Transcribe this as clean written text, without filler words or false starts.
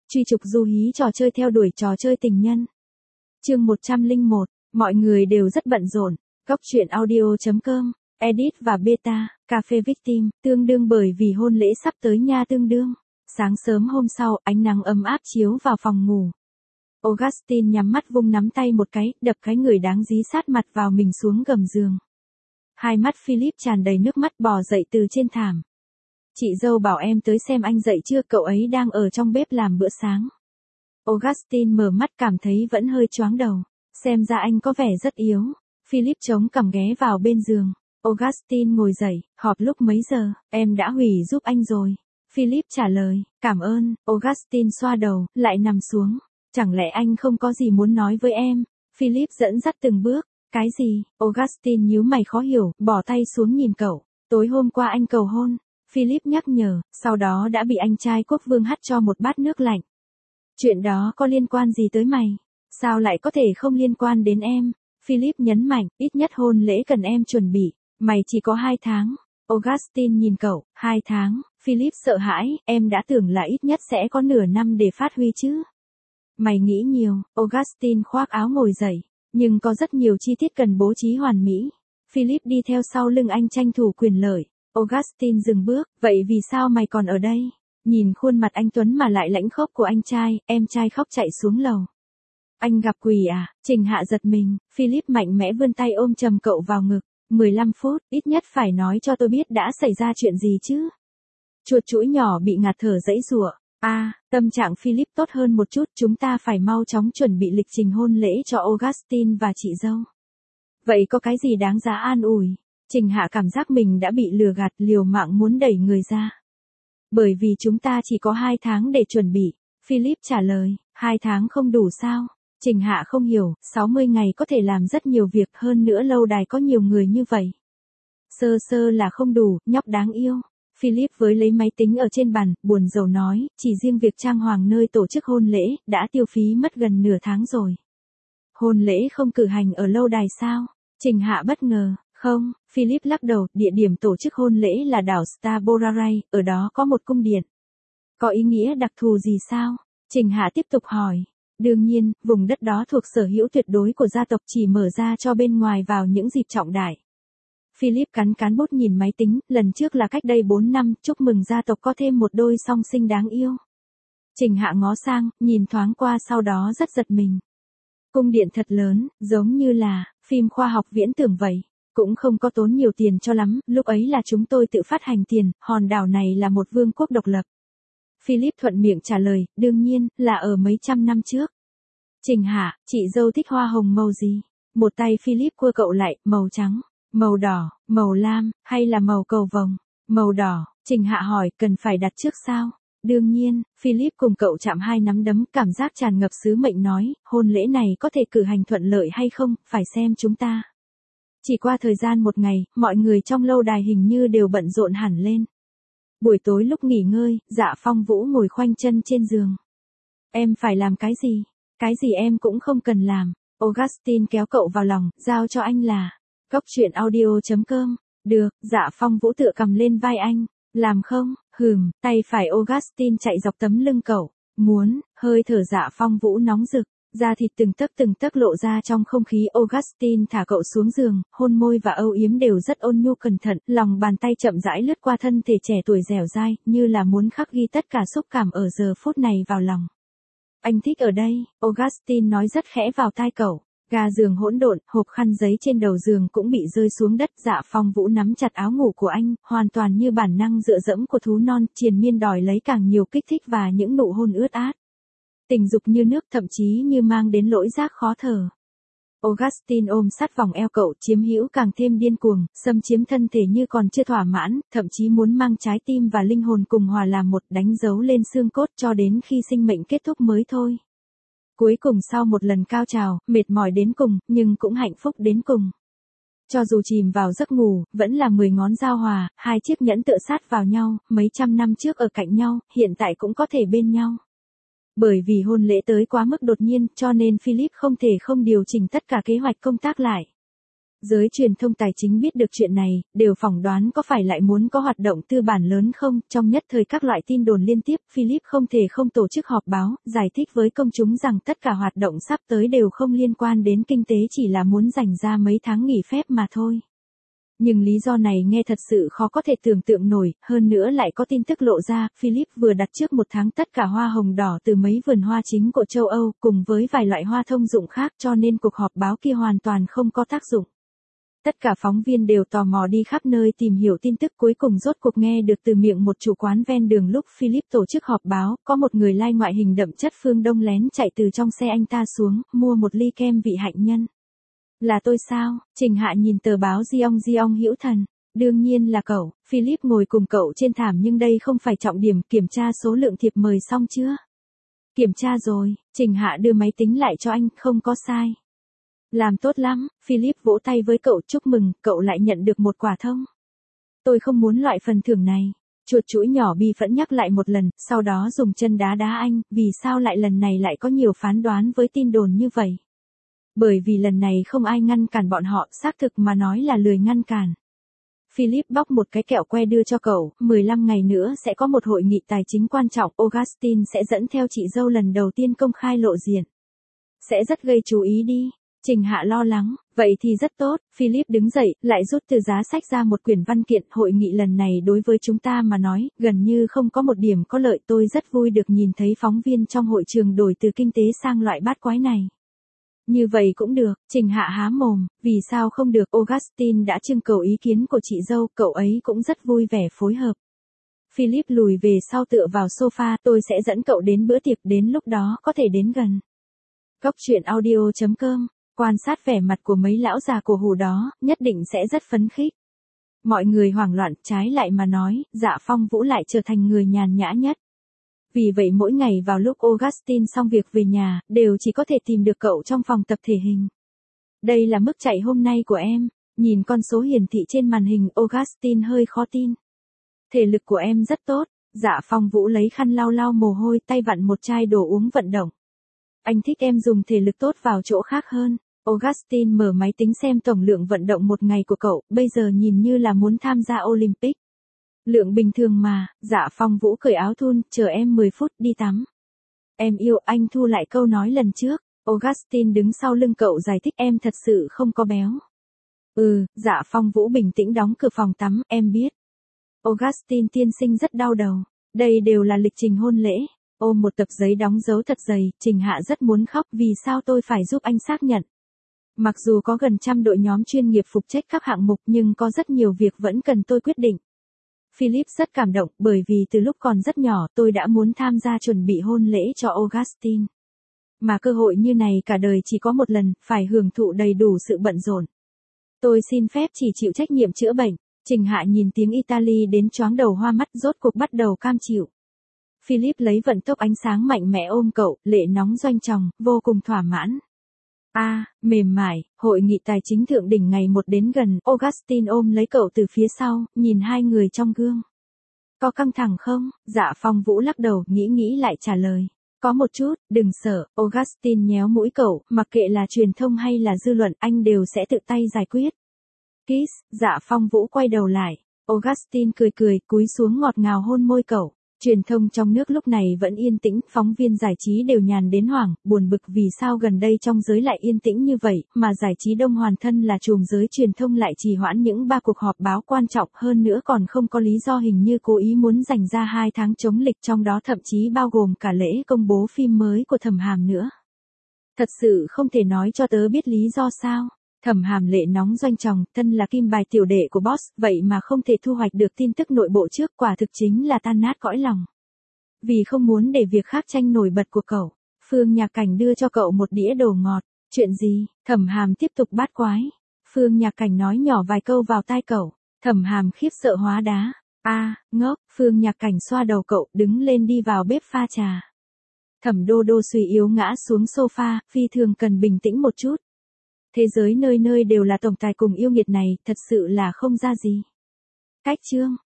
Truy trục du hí trò chơi theo đuổi trò chơi tình nhân. Chương 101, mọi người đều rất bận rộn. Góc truyện audio.com, edit và beta, cà phê victim, tương đương bởi vì hôn lễ sắp tới nha tương đương. Sáng sớm hôm sau, ánh nắng ấm áp chiếu vào phòng ngủ. Augustine nhắm mắt vung nắm tay một cái, đập cái người đáng dí sát mặt vào mình xuống gầm giường. Hai mắt Philip tràn đầy nước mắt bò dậy từ trên thảm. Chị dâu bảo em tới xem anh dậy chưa, cậu ấy đang ở trong bếp làm bữa sáng. Augustine mở mắt cảm thấy vẫn hơi choáng đầu. Xem ra anh có vẻ rất yếu. Philip chống cằm ghé vào bên giường. Augustine ngồi dậy, họp lúc mấy giờ, em đã hủy giúp anh rồi. Philip trả lời, cảm ơn. Augustine xoa đầu, lại nằm xuống. Chẳng lẽ anh không có gì muốn nói với em? Philip dẫn dắt từng bước. Cái gì? Augustine nhíu mày khó hiểu, bỏ tay xuống nhìn cậu. Tối hôm qua anh cầu hôn. Philip nhắc nhở, sau đó đã bị anh trai quốc vương hắt cho một bát nước lạnh. Chuyện đó có liên quan gì tới mày? Sao lại có thể không liên quan đến em? Philip nhấn mạnh, ít nhất hôn lễ cần em chuẩn bị. Mày chỉ có 2 tháng. Augustine nhìn cậu, 2 tháng. Philip sợ hãi, em đã tưởng là ít nhất sẽ có nửa năm để phát huy chứ. Mày nghĩ nhiều. Augustine khoác áo ngồi dậy. Nhưng có rất nhiều chi tiết cần bố trí hoàn mỹ. Philip đi theo sau lưng anh tranh thủ quyền lợi. Augustine dừng bước, vậy vì sao mày còn ở đây? Nhìn khuôn mặt anh Tuấn mà lại lãnh khốc của anh trai, em trai khóc chạy xuống lầu. Anh gặp quỷ à? Trình Hạ giật mình, Philip mạnh mẽ vươn tay ôm chầm cậu vào ngực. 15 phút, ít nhất phải nói cho tôi biết đã xảy ra chuyện gì chứ? Chuột chũi nhỏ bị ngạt thở dãy giụa. Tâm trạng Philip tốt hơn một chút, chúng ta phải mau chóng chuẩn bị lịch trình hôn lễ cho Augustine và chị dâu. Vậy có cái gì đáng giá an ủi? Trình Hạ cảm giác mình đã bị lừa gạt, liều mạng muốn đẩy người ra. Bởi vì chúng ta chỉ có 2 tháng để chuẩn bị. Philip trả lời, 2 tháng không đủ sao? Trình Hạ không hiểu, 60 ngày có thể làm rất nhiều việc, hơn nữa lâu đài có nhiều người như vậy. Sơ sơ là không đủ, nhóc đáng yêu. Philip với lấy máy tính ở trên bàn, buồn rầu nói, chỉ riêng việc trang hoàng nơi tổ chức hôn lễ, đã tiêu phí mất gần nửa tháng rồi. Hôn lễ không cử hành ở lâu đài sao? Trình Hạ bất ngờ, không, Philip lắc đầu, địa điểm tổ chức hôn lễ là đảo Star Boraray, ở đó có một cung điện. Có ý nghĩa đặc thù gì sao? Trình Hạ tiếp tục hỏi. Đương nhiên, vùng đất đó thuộc sở hữu tuyệt đối của gia tộc, chỉ mở ra cho bên ngoài vào những dịp trọng đại. Philip cắn bút nhìn máy tính, lần trước là cách đây 4 năm, chúc mừng gia tộc có thêm một đôi song sinh đáng yêu. Trình Hạ ngó sang, nhìn thoáng qua sau đó rất giật mình. Cung điện thật lớn, giống như là phim khoa học viễn tưởng vậy. Cũng không có tốn nhiều tiền cho lắm, lúc ấy là chúng tôi tự phát hành tiền, hòn đảo này là một vương quốc độc lập. Philip thuận miệng trả lời, đương nhiên, là ở mấy trăm năm trước. Trình Hạ, chị dâu thích hoa hồng màu gì? Một tay Philip cua cậu lại, màu trắng, màu đỏ, màu lam, hay là màu cầu vồng? Màu đỏ, Trình Hạ hỏi, cần phải đặt trước sao? Đương nhiên, Philip cùng cậu chạm hai nắm đấm, cảm giác tràn ngập sứ mệnh nói, hôn lễ này có thể cử hành thuận lợi hay không, phải xem chúng ta. Chỉ qua thời gian một ngày, mọi người trong lâu đài hình như đều bận rộn hẳn lên. Buổi tối lúc nghỉ ngơi, Dạ Phong Vũ ngồi khoanh chân trên giường. Em phải làm cái gì? Cái gì em cũng không cần làm. Augustine kéo cậu vào lòng, giao cho anh là. Góc truyện audio.com. Được, Dạ Phong Vũ tựa cầm lên vai anh. Làm không? Tay phải Augustine chạy dọc tấm lưng cậu. Muốn, hơi thở Dạ Phong Vũ nóng rực. Da thịt từng tấc lộ ra trong không khí. Augustine thả cậu xuống giường, hôn môi và âu yếm đều rất ôn nhu cẩn thận, lòng bàn tay chậm rãi lướt qua thân thể trẻ tuổi dẻo dai, như là muốn khắc ghi tất cả xúc cảm ở giờ phút này vào lòng. Anh thích ở đây, Augustine nói rất khẽ vào tai cậu. Ga giường hỗn độn, hộp khăn giấy trên đầu giường cũng bị rơi xuống đất. Dạ Phong Vũ nắm chặt áo ngủ của anh, hoàn toàn như bản năng dựa dẫm của thú non, triền miên đòi lấy càng nhiều kích thích và những nụ hôn ướt át. Tình dục như nước, thậm chí như mang đến lỗi giác khó thở. Augustine ôm sát vòng eo cậu, chiếm hữu càng thêm điên cuồng, xâm chiếm thân thể như còn chưa thỏa mãn, thậm chí muốn mang trái tim và linh hồn cùng hòa làm một, đánh dấu lên xương cốt cho đến khi sinh mệnh kết thúc mới thôi. Cuối cùng sau một lần cao trào, mệt mỏi đến cùng, nhưng cũng hạnh phúc đến cùng. Cho dù chìm vào giấc ngủ, vẫn là 10 ngón giao hòa, 2 chiếc nhẫn tựa sát vào nhau, mấy trăm năm trước ở cạnh nhau, hiện tại cũng có thể bên nhau. Bởi vì hôn lễ tới quá mức đột nhiên, cho nên Philip không thể không điều chỉnh tất cả kế hoạch công tác lại. Giới truyền thông tài chính biết được chuyện này, đều phỏng đoán có phải lại muốn có hoạt động tư bản lớn không. Trong nhất thời các loại tin đồn liên tiếp, Philip không thể không tổ chức họp báo, giải thích với công chúng rằng tất cả hoạt động sắp tới đều không liên quan đến kinh tế, chỉ là muốn dành ra mấy tháng nghỉ phép mà thôi. Nhưng lý do này nghe thật sự khó có thể tưởng tượng nổi, hơn nữa lại có tin tức lộ ra, Philip vừa đặt trước một tháng tất cả hoa hồng đỏ từ mấy vườn hoa chính của châu Âu, cùng với vài loại hoa thông dụng khác, cho nên cuộc họp báo kia hoàn toàn không có tác dụng. Tất cả phóng viên đều tò mò đi khắp nơi tìm hiểu tin tức, cuối cùng rốt cuộc nghe được từ miệng một chủ quán ven đường lúc Philip tổ chức họp báo, có một người lai ngoại hình đậm chất phương Đông lén chạy từ trong xe anh ta xuống, mua một ly kem vị hạnh nhân. Là tôi sao? Trình Hạ nhìn tờ báo Giong Hữu Thần. Đương nhiên là cậu. Philip ngồi cùng cậu trên thảm, nhưng đây không phải trọng điểm. Kiểm tra số lượng thiệp mời xong chưa? Kiểm tra rồi. Trình Hạ đưa máy tính lại cho anh, không có sai. Làm tốt lắm. Philip vỗ tay với cậu, chúc mừng, cậu lại nhận được một quả thông. Tôi không muốn loại phần thưởng này. Chuột chuỗi nhỏ bi phẫn nhắc lại một lần, sau đó dùng chân đá đá anh, vì sao lại lần này lại có nhiều phán đoán với tin đồn như vậy? Bởi vì lần này không ai ngăn cản bọn họ, xác thực mà nói là lười ngăn cản. Philip bóc một cái kẹo que đưa cho cậu, 15 ngày nữa sẽ có một hội nghị tài chính quan trọng, Augustine sẽ dẫn theo chị dâu lần đầu tiên công khai lộ diện. Sẽ rất gây chú ý đi. Trình Hạ lo lắng, vậy thì rất tốt. Philip đứng dậy, lại rút từ giá sách ra một quyển văn kiện, hội nghị lần này đối với chúng ta mà nói, gần như không có một điểm có lợi. Tôi rất vui được nhìn thấy phóng viên trong hội trường đổi từ kinh tế sang loại bát quái này. Như vậy cũng được. Trình Hạ há mồm, vì sao không được? Augustine đã trưng cầu ý kiến của chị dâu, cậu ấy cũng rất vui vẻ phối hợp. Philip lùi về sau tựa vào sofa, tôi sẽ dẫn cậu đến bữa tiệc, đến lúc đó có thể đến gần. Góc truyện audio.com, quan sát vẻ mặt của mấy lão già cổ hủ đó, nhất định sẽ rất phấn khích. Mọi người hoảng loạn, trái lại mà nói, Dạ Phong Vũ lại trở thành người nhàn nhã nhất. Vì vậy mỗi ngày vào lúc Augustine xong việc về nhà, đều chỉ có thể tìm được cậu trong phòng tập thể hình. Đây là mức chạy hôm nay của em. Nhìn con số hiển thị trên màn hình, Augustine hơi khó tin. Thể lực của em rất tốt. Dạ Phong Vũ lấy khăn lau lau mồ hôi, tay vặn một chai đồ uống vận động. Anh thích em dùng thể lực tốt vào chỗ khác hơn. Augustine mở máy tính xem tổng lượng vận động một ngày của cậu, bây giờ nhìn như là muốn tham gia Olympic. Lượng bình thường mà. Dạ Phong Vũ cởi áo thun, chờ em 10 phút, đi tắm. Em yêu, anh thu lại câu nói lần trước. Augustine đứng sau lưng cậu giải thích, em thật sự không có béo. Dạ Phong Vũ bình tĩnh đóng cửa phòng tắm, em biết. Augustine tiên sinh rất đau đầu. Đây đều là lịch trình hôn lễ. Ôm một tập giấy đóng dấu thật dày, Trình Hạ rất muốn khóc, vì sao tôi phải giúp anh xác nhận. Mặc dù có gần 100 đội nhóm chuyên nghiệp phụ trách các hạng mục, nhưng có rất nhiều việc vẫn cần tôi quyết định. Philip rất cảm động, bởi vì từ lúc còn rất nhỏ tôi đã muốn tham gia chuẩn bị hôn lễ cho Augustine. Mà cơ hội như này cả đời chỉ có một lần, phải hưởng thụ đầy đủ sự bận rộn. Tôi xin phép chỉ chịu trách nhiệm chữa bệnh. Trình Hạ nhìn tiếng Italy đến choáng đầu hoa mắt, rốt cuộc bắt đầu cam chịu. Philip lấy vận tốc ánh sáng mạnh mẽ ôm cậu, lệ nóng doanh tròng, vô cùng thỏa mãn. Mềm mại, hội nghị tài chính thượng đỉnh ngày một đến gần, Augustine ôm lấy cậu từ phía sau, nhìn hai người trong gương. Có căng thẳng không? Dạ Phong Vũ lắc đầu, nghĩ lại trả lời. Có một chút, đừng sợ. Augustine nhéo mũi cậu, mặc kệ là truyền thông hay là dư luận, anh đều sẽ tự tay giải quyết. Kiss. Dạ Phong Vũ quay đầu lại. Augustine cười, cúi xuống ngọt ngào hôn môi cậu. Truyền thông trong nước lúc này vẫn yên tĩnh, phóng viên giải trí đều nhàn đến hoảng, buồn bực vì sao gần đây trong giới lại yên tĩnh như vậy, mà giải trí Đông Hoàn thân là trùm giới truyền thông lại trì hoãn những 3 cuộc họp báo quan trọng, hơn nữa còn không có lý do, hình như cố ý muốn dành ra 2 tháng chống lịch, trong đó thậm chí bao gồm cả lễ công bố phim mới của Thẩm Hàm nữa. Thật sự không thể nói cho tớ biết lý do sao? Thẩm Hàm lệ nóng doanh tròng, thân là kim bài tiểu đệ của boss, vậy mà không thể thu hoạch được tin tức nội bộ trước, quả thực chính là tan nát cõi lòng. Vì không muốn để việc khác tranh nổi bật của cậu, Phương Nhạc Cảnh đưa cho cậu một đĩa đồ ngọt. Chuyện gì? Thẩm Hàm tiếp tục bát quái. Phương Nhạc Cảnh nói nhỏ vài câu vào tai cậu. Thẩm Hàm khiếp sợ hóa đá. Ngốc. Phương Nhạc Cảnh xoa đầu cậu, đứng lên đi vào bếp pha trà. Thẩm Đô Đô suy yếu ngã xuống sofa, phi thường cần bình tĩnh một chút. Thế giới nơi nơi đều là tổng tài cùng yêu nghiệt này, thật sự là không ra gì. Cách chương.